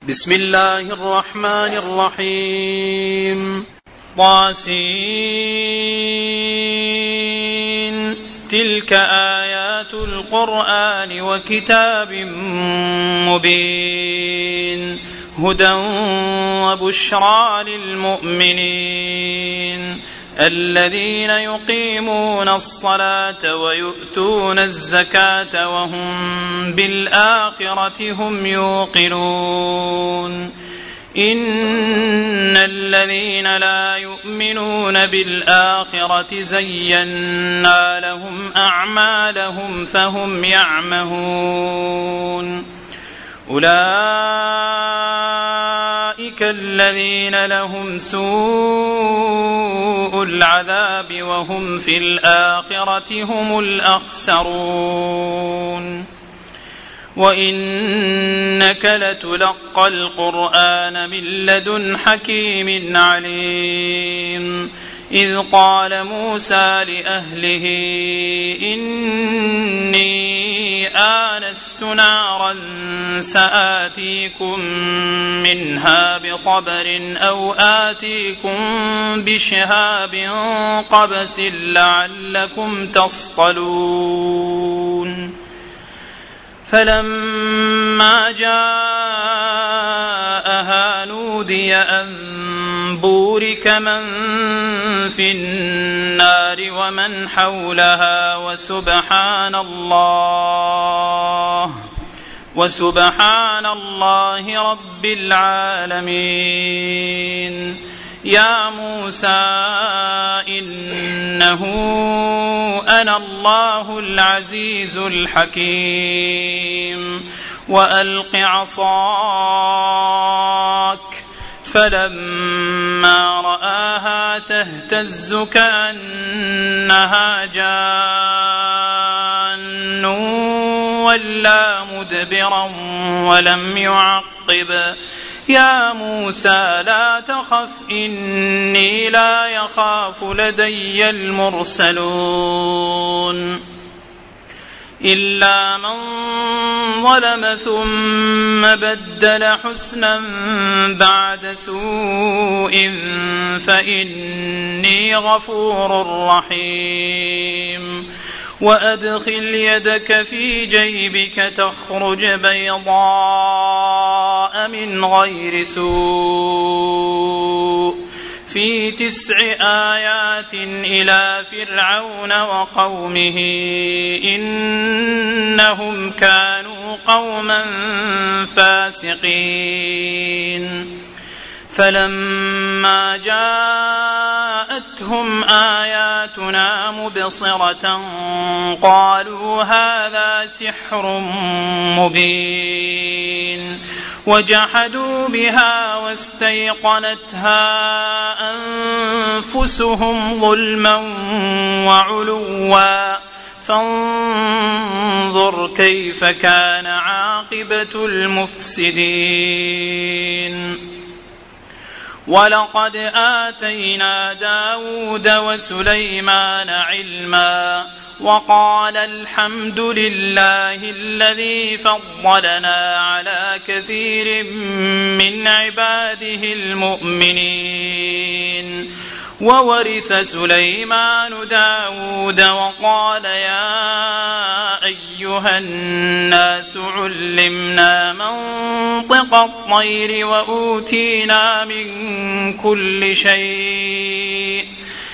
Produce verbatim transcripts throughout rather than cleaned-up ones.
بسم الله الرحمن الرحيم. طاسين تلك آيات القرآن وكتاب مبين هدى وبشرى للمؤمنين الذين يقيمون الصلاة ويؤتون الزكاة وهم بالآخرة هم يوقنون إن الذين لا يؤمنون بالآخرة زينا لهم أعمالهم فهم يعمهون أولئك الذين لهم سوء العذاب وهم في الآخرة هم الأخسرون وإنك لتلقى القرآن من لدن حكيم عليم إذ قال موسى لأهله إني آنست نارا سآتيكم منها بخبر أو آتيكم بشهاب قبس لعلكم تصطلون فلما جاءها نودي أن بورك من في النار ومن حولها وسبحان الله وسبحان الله رب العالمين. يا موسى إنه أنا الله العزيز الحكيم وألق عصاك فلما رآها تهتز كأنها جان ولا مدبرا ولم يعقب يا موسى لا تخف إني لا يخاف لدي المرسلون إلا من ظلم ثم بدل حسنا بعد سوء فإني غفور رحيم. وأدخل يدك في جيبك تخرج بيضاء من غير سوء في تسع آيات إلى فرعون وقومه إنهم كانوا قوما فاسقين. فلما جاءتهم آياتنا مبصرة قالوا هذا سحر مبين وجحدوا بها واستيقنتها أنفسهم ظلما وعلوا فانظر كيف كان عاقبة المفسدين. ولقد آتينا داود وسليمان علما وقال الحمد لله الذي فضلنا على كثير من عباده المؤمنين. وورث سليمان داود وقال يا أيها الناس علمنا منطق الطير وأوتينا من كل شيء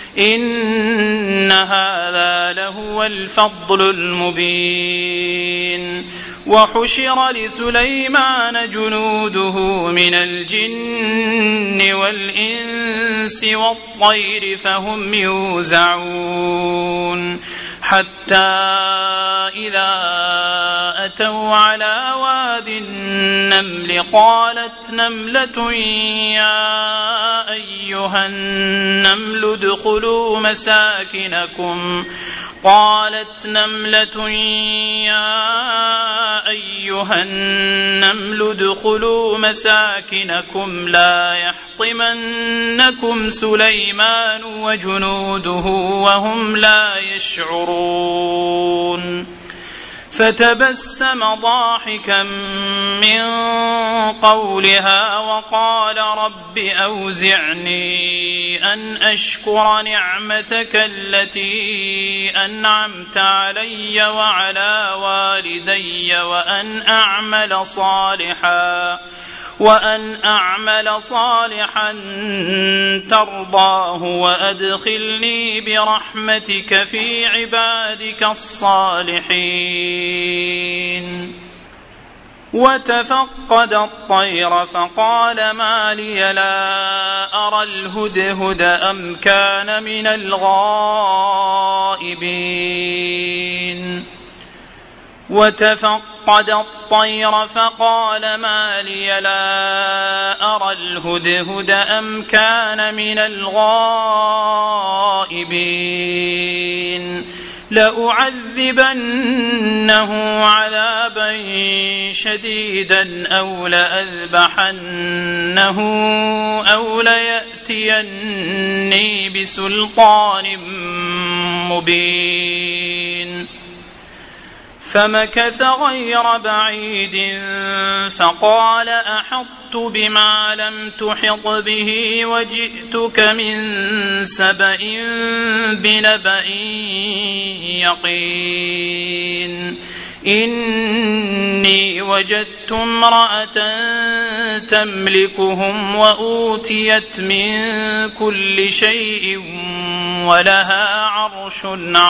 إن هذا لهو الفضل المبين. وحشر لسليمان جنوده من الجن والإنس والطير فهم يوزعون حتى إذا أتوا على واد النمل قالت نملة يا أيها النمل ادخلوا مساكنكم قالت نملة يا أيها النمل ادخلوا مساكنكم لا يحطمنكم سليمان وجنوده وهم لا يشعرون. فتبسم ضاحكا من قولها وقال رب أوزعني أن أشكر نعمتك التي أنعمت علي وعلى والدي وأن أعمل صالحا وأن أعمل صالحا ترضاه وأدخلني برحمتك في عبادك الصالحين. وتفقد الطير فقال ما لي لا أرى الهدهد أم كان من الغائبين وتفقد الطير فقال ما لي لا أرى الهدهد أم كان من الغائبين لأعذبنه عذابا شديدا أو لأذبحنه أو ليأتيني بسلطان مبين. فمكث غير بعيد فقال أحطت بما لم تحط به وجئتك من سبأ بنبأ يقين. إني وجدت امرأة تملكهم وأوتيت من كل شيء ولها عرش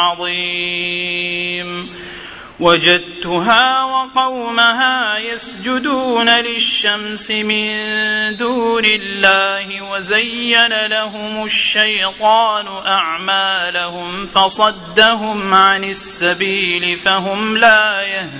عظيم. وجدتها وقومها يسجدون للشمس من دون الله وزين لهم الشيطان أعمالهم فصدهم عن السبيل فهم لا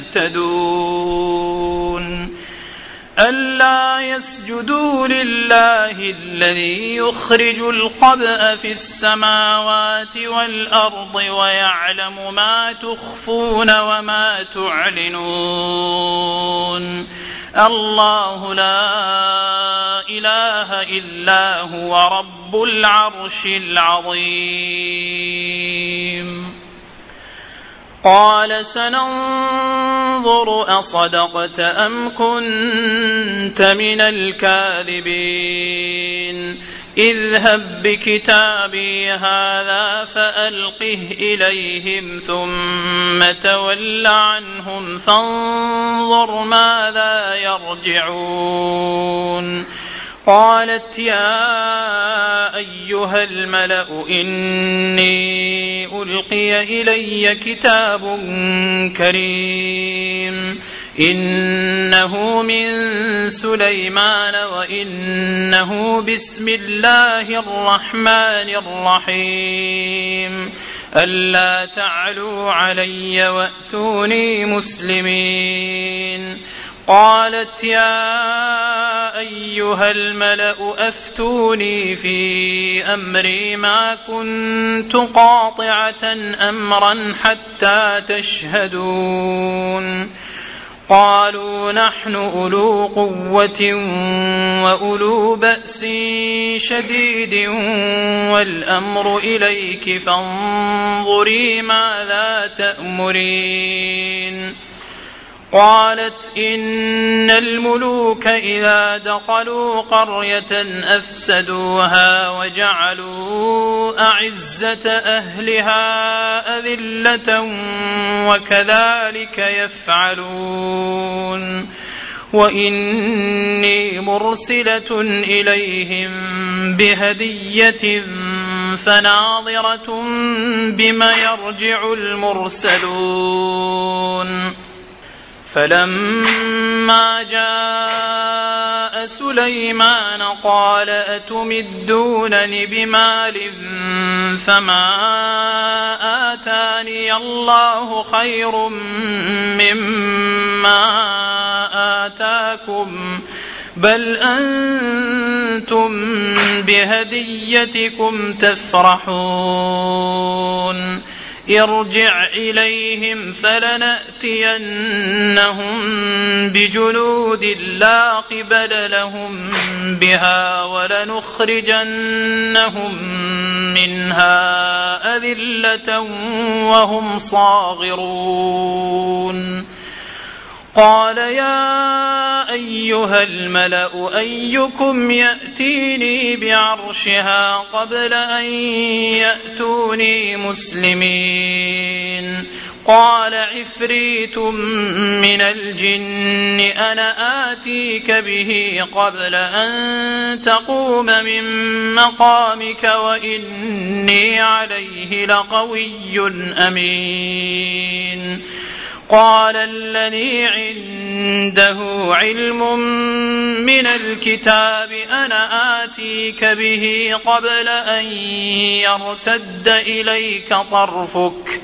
يهتدون. ألا يسجدوا لله الذي يخرج الخبأ في السماوات والأرض ويعلم ما تخفون وما تعلنون. الله لا إله إلا هو رب العرش العظيم. قال سننظر أصدقت أم كنت من الكاذبين. اذهب بكتابي هذا فألقه إليهم ثم تول عنهم فانظر ماذا يرجعون. قالت يا أيها الملأ إني ألقي إلي كتاب كريم إنه من سليمان وإنه بسم الله الرحمن الرحيم ألا تعلوا علي وأتوني مسلمين. قالت يا أيها الملأ أفتوني في أمري ما كنت قاطعة أمرا حتى تشهدون. قالوا نحن أولو قوة وأولو بأس شديد والأمر إليك فانظري ماذا تأمرين. قالت إن الملوك إذا دخلوا قرية أفسدوها وجعلوا أعزة أهلها أذلة وكذلك يفعلون. وإني مرسلة إليهم بهدية فناظرة بما يرجع المرسلون. فلما جاء سليمان قال أتمدونني بمال فما آتاني الله خير مما آتاكم بل أنتم بهديتكم تفرحون. ارجع إليهم فلنأتينهم بجنود لا قبل لهم بها ولنخرجنهم منها أذلة وهم صاغرون قال يا أيها الملأ أيكم يأتيني بعرشها قبل أن يأتوني مسلمين قال عفريت من الجن أنا آتيك به قبل أن تقوم من مقامك وإني عليه لقوي أمين قال الذي عنده علم من الكتاب أنا آتيك به قبل أن يرتد إليك طرفك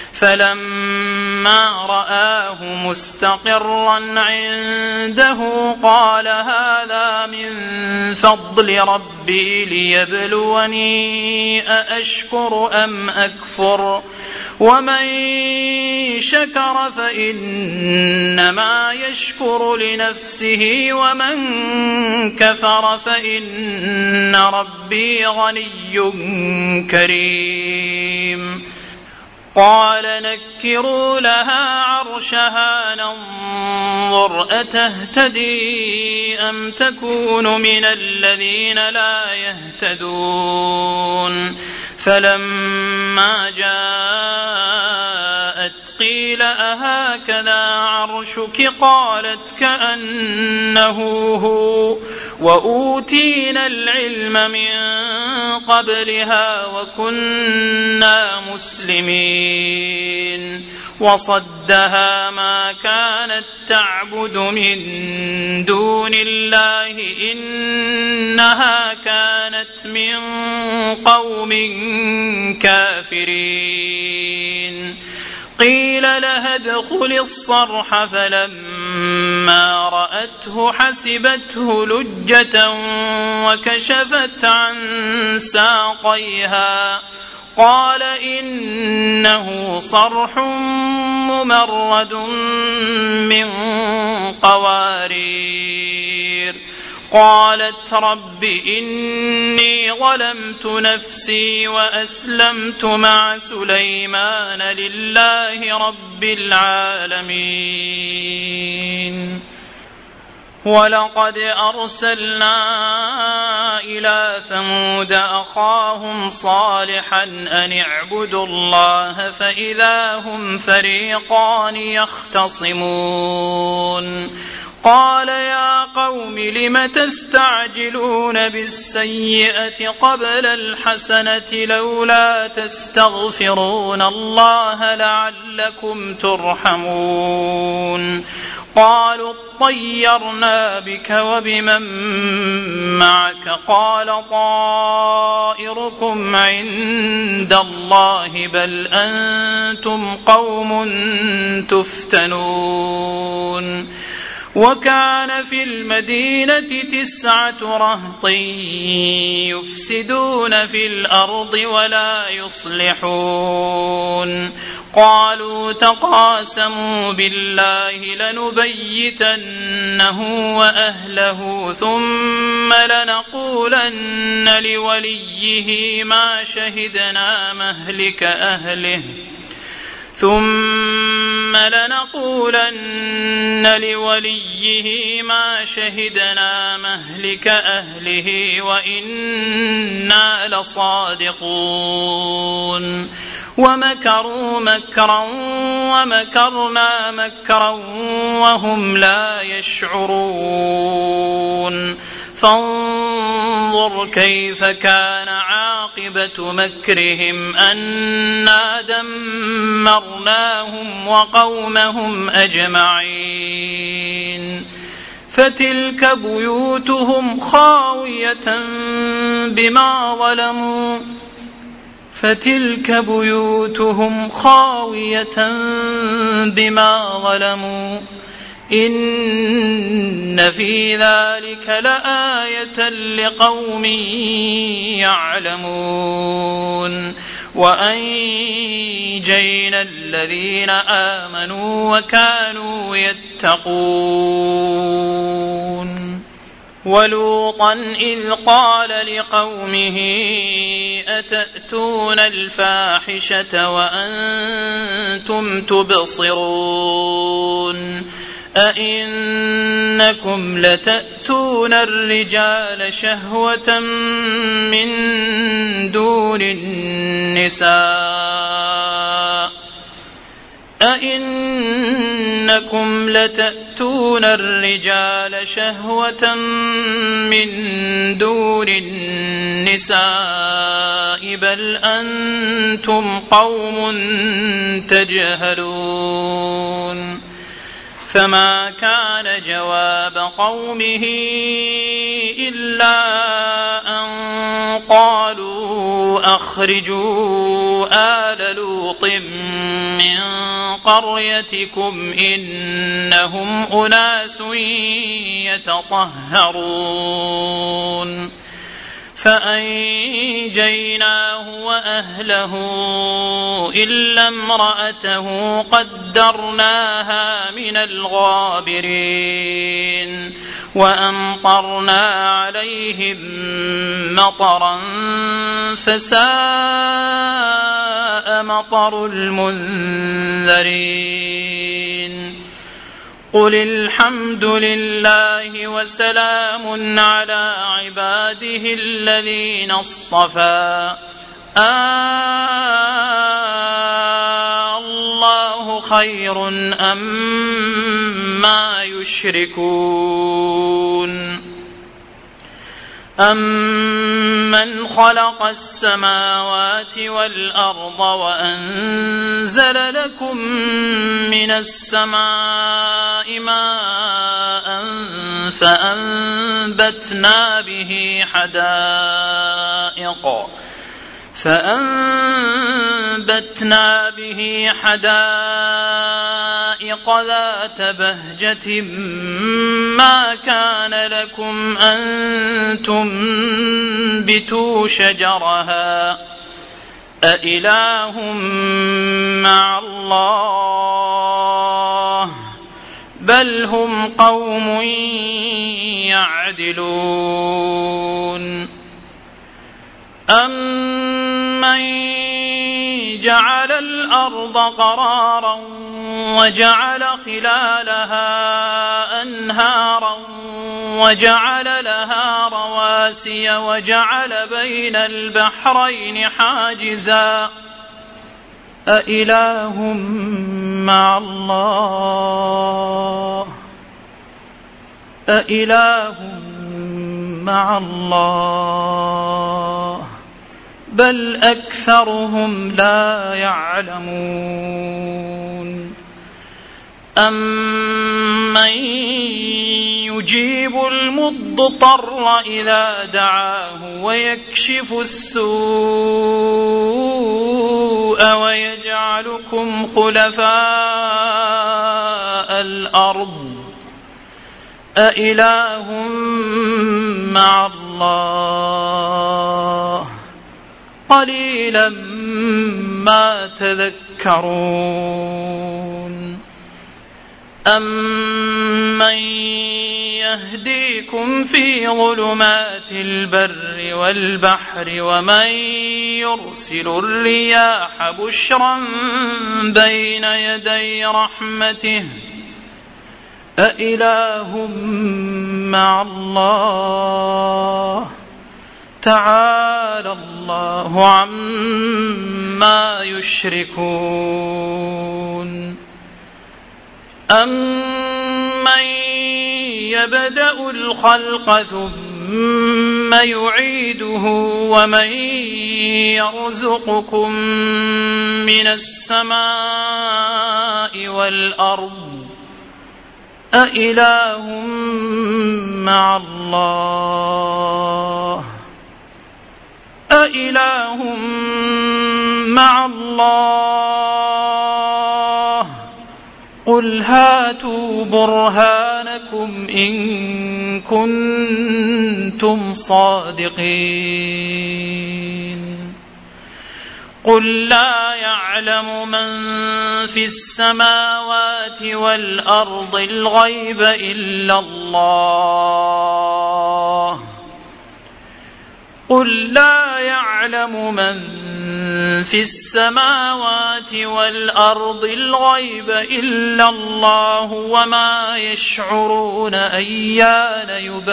فلما رآه مستقرا عنده قال هذا من فضل ربي ليبلوني أأشكر أم أكفر ومن شكر فإنما يشكر لنفسه ومن كفر فإن ربي غني كريم قال نكروا لها عرشها ننظر أتهتدي أم تكون من الذين لا يهتدون فلما جاءت قيل أهكذا عرشك قالت كأنه هو وأوتينا العلم من قبلها وكنا مسلمين وصدها ما كانت تعبد من دون الله إنها كانت من قوم كافرين قيل لها ادخل الصرح فلما رأته حسبته لجة وكشفت عن ساقيها قال إنه صرح ممرد من قوارير قالت رب إني ظلمت نفسي وأسلمت مع سليمان لله رب العالمين ولقد أرسلنا إلى ثمود أخاهم صالحا أن اعبدوا الله فإذا هم فريقان يختصمون قال يا قوم لم تستعجلون بالسيئة قبل الحسنة لولا تستغفرون الله لعلكم ترحمون قالوا اطيرنا بك وبمن معك قال طائركم عند الله بل أنتم قوم تفتنون وكان في المدينة تسعة رهط يفسدون في الأرض ولا يصلحون قالوا تقاسموا بالله لنبيتنه وأهله ثم لنقولن لوليه ما شهدنا مهلك أهله ثم لنقولن لوليه ما شهدنا مهلك أهله وإنا لصادقون ومكروا مكرا ومكرنا مكرا وهم لا يشعرون فانظر كيف كان عاقبة مكرهم أنا دمرناهم وقومهم أجمعين فتلك بيوتهم خاوية بما ظلموا فتلك بيوتهم خاوية بما ظلموا إن في ذلك لآية لقوم يعلمون وأنجينا الذين آمنوا وكانوا يتقون ولوطا إذ قال لقومه أتأتون الفاحشة وأنتم تبصرون أئنكم لتأتون الرجال شهوة من دون النساء أئنكم لتأتون الرجال شهوة من دون النساء بل أنتم قوم تجهلون فما كان جواب قومه إلا أن قالوا أخرجوا آل لوط من قريتكم إنهم أناس يتطهرون فأنجيناه وأهله إلا امرأته قدرناها من الغابرين وأمطرنا عليهم مطرا فساء مطر المنذرين قل الحمد لله وسلام على عباده الذين اصطفى آه الله خير أما يشركون أمن خلق السماوات والأرض وأنزل لكم من السماء ماء فأنبتنا به حدائق فأنبتنا به حدائق ذات بهجة ما كان لكم أن تنبتوا شجرها أإله مع الله بل هم قوم يعدلون أمن جعل الأرض قرارا وجعل خلالها أنهارا وجعل لها رواسي وجعل بين البحرين حاجزا أإله مع الله أإله مع الله بل أكثرهم لا يعلمون أمن يجيب المضطر إذا دعاه ويكشف السوء ويجعلكم خلفاء الأرض أإله مع الله قليلا ما تذكرون أمن يهديكم في ظلمات البر والبحر ومن يرسل الرياح بشرا بين يدي رحمته أإله مع الله تعالى الله عما يشركون أمن يبدأ الخلق ثم يعيده ومن يرزقكم من السماء والأرض أإله مع الله أإله مع الله قل هاتوا برهانكم إن كنتم صادقين قل لا يعلم من في السماوات والأرض الغيب إلا الله قل لا يعلم من في السماوات والأرض الغيب إلا الله وما يشعرون أيان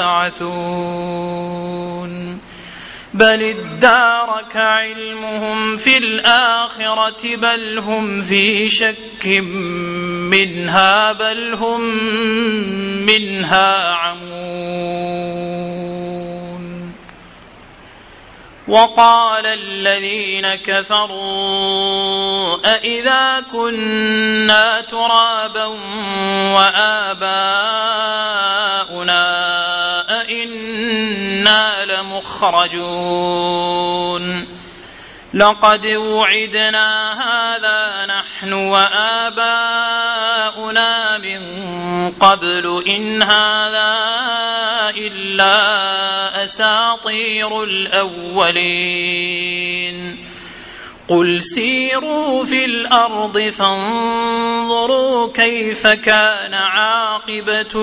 يبعثون بل ادارك علمهم في الآخرة بل هم في شك منها بل هم منها عمون. وقال الذين كفروا أإذا كنا ترابا وآباؤنا أئنا لمخرجون لقد وعدنا هذا نحن وآباؤنا من قبل إن هذا إلا أساطير الأولين قل سيروا في الأرض فانظروا كيف كان عاقبة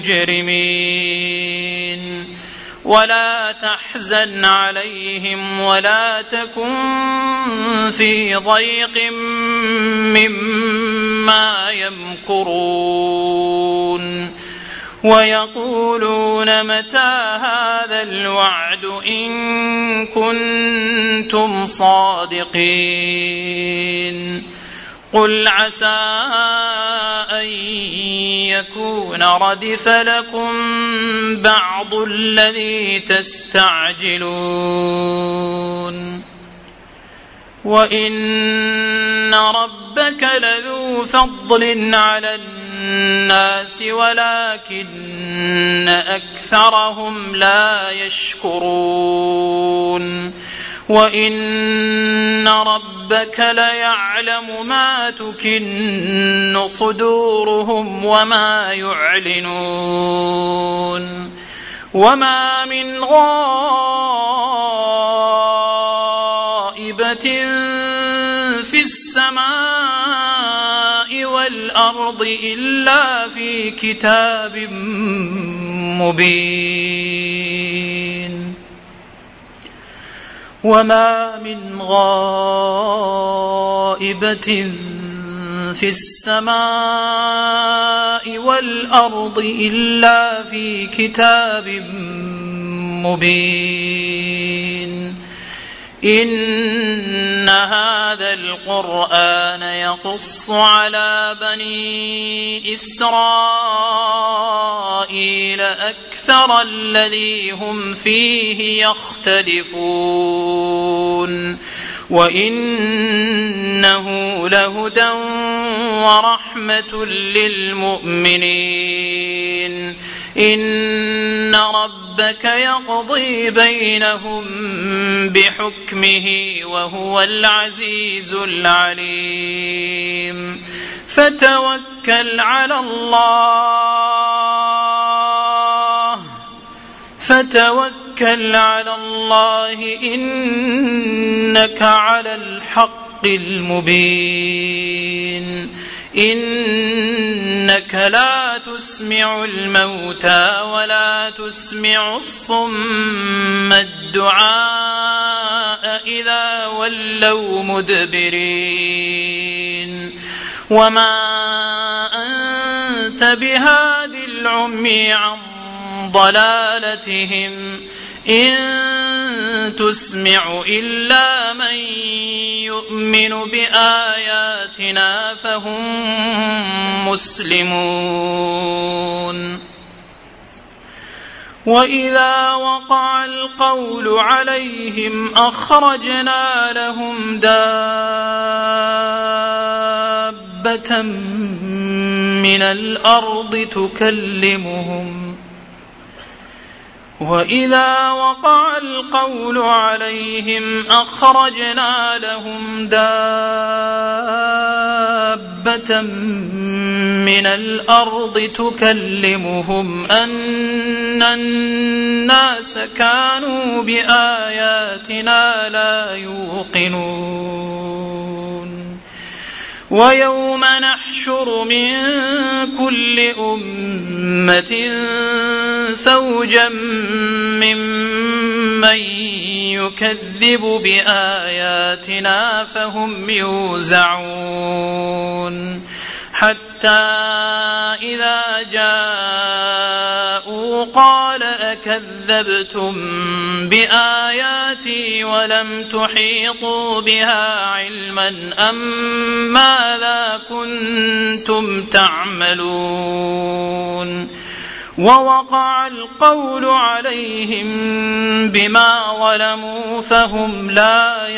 المجرمين ولا تحزن عليهم ولا تكن في ضيق مما يمكرون ويقولون متى هذا الوعد إن كنتم صادقين قل عسى أن يكون ردف لكم بعض الذي تستعجلون وإن ربك لذو فضل على الناس ولكن أكثرهم لا يشكرون وإن ربك ليعلم ما تكن صدورهم وما يعلنون وما من غائبة في السماء والأرض إلا في كتاب مبين وما من غائبة في السماء والأرض إلا في كتاب مبين إن هذا القرآن يقص على بني إسرائيل أكثر الذي هم فيه يختلفون وإنه لهدى ورحمة للمؤمنين إن ربك يقضي بينهم بحكمه وهو العزيز العليم فتوكل على الله فتوكل على الله إنك على الحق المبين إنك لا تسمع الموتى ولا تسمع الصم الدعاء إذا ولوا مدبرين وما أنت بهاد العمي عن ضلالتهم إن تسمع إلا من يؤمن بآياتنا فهم مسلمون وإذا وقع القول عليهم أخرجنا لهم دابة من الأرض تكلمهم وإذا وقع القول عليهم أخرجنا لهم دابة من الأرض تكلمهم أن الناس الناس كانوا بآياتنا لا يوقنون ويوم نحشر من كل أمة فوجا ممن يكذب بآياتنا فهم يوزعون حتى إذا جاءوا قال أكذبتم بآياتي ولم تحيطوا بها علما أم ماذا كنتم تعملون ووقع القول عليهم بما ظلموا فهم لا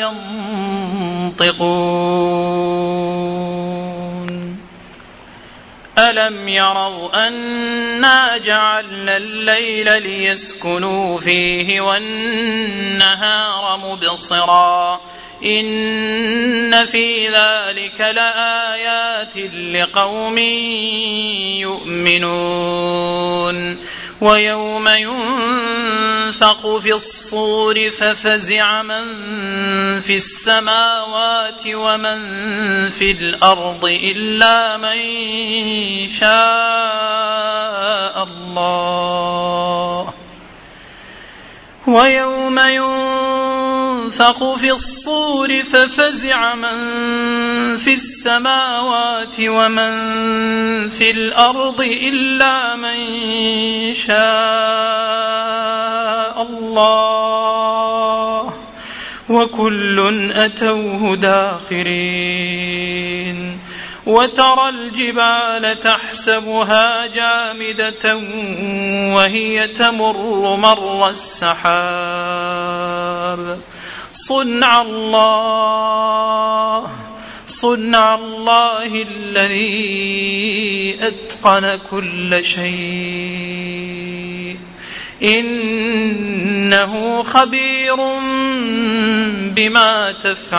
ينطقون ألم يروا أنا جعلنا الليل ليسكنوا فيه والنهار مبصرا إن في ذلك لآيات لقوم يؤمنون ويوم ينفخ في الصور ففزع من في السماوات ومن في الأرض إلا من شاء الله ويوم ينفخ في الصور ففزع من في السماوات ومن في الأرض إلا من شاء الله وكل أتوه داخرين وترى الجبال تحسبها جامدة وهي تمر مر السحاب صنع الله صنع الله الذي أتقن كل شيء إنه خبير بما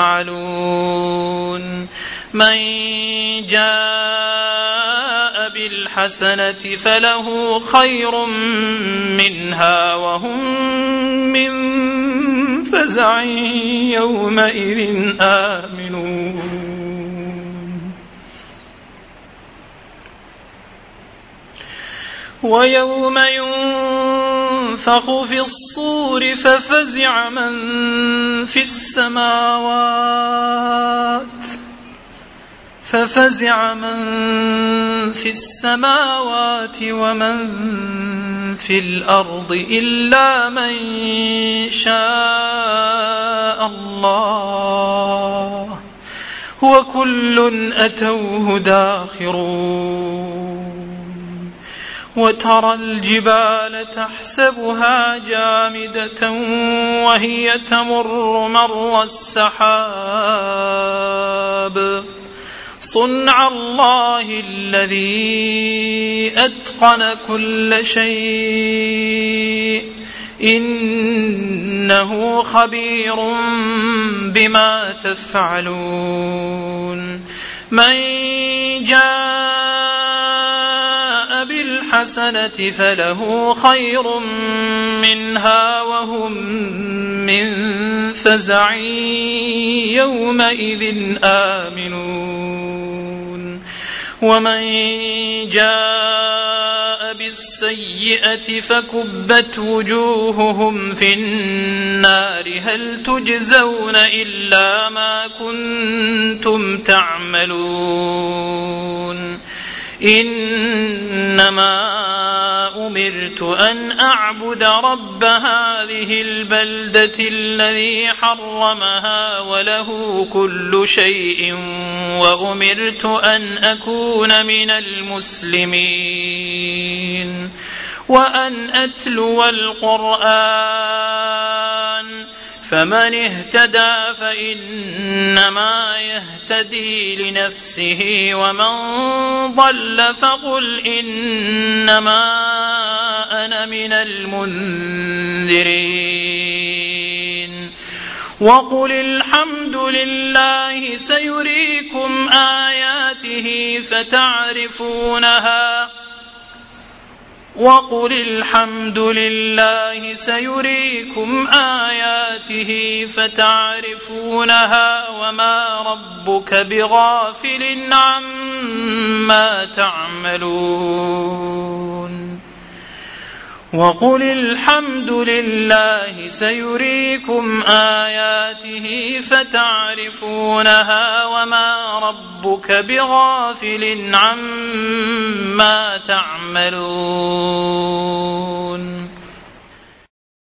تفعلون من جاء بالحسنة فله خير منها وهم من فزع يومئذ آمنون ويوم ينفخ في الصور ففزع من في السماوات ففزع من في السماوات ومن في الأرض إلا من شاء الله وكل أتوه داخرون وترى الجبال تحسبها جامدة وهي تمر مر السحاب صنع الله الذي أتقن كل شيء إنه خبير بما تفعلون من جاء بالحسنة فله خير منها وهم من فزع يومئذ آمنون ومن جاء بالسيئة فكبت وجوههم في النار هل تجزون إلا ما كنتم تعملون إنما أمرت أن أعبد رب هذه البلدة الذي حرمها وله كل شيء وأمرت أن أكون من المسلمين وأن أتلو القرآن فمن اهتدى فإنما يهتدي لنفسه ومن ضل فقل إنما أنا من المنذرين وقل الحمد لله سيريكم آياته فتعرفونها وقل الحمد لله سيريكم آياته فتعرفونها وما ربك بغافل عما تعملون وقل الحمد لله سيريكم آياته فتعرفونها وما ربك بغافل عما تعملون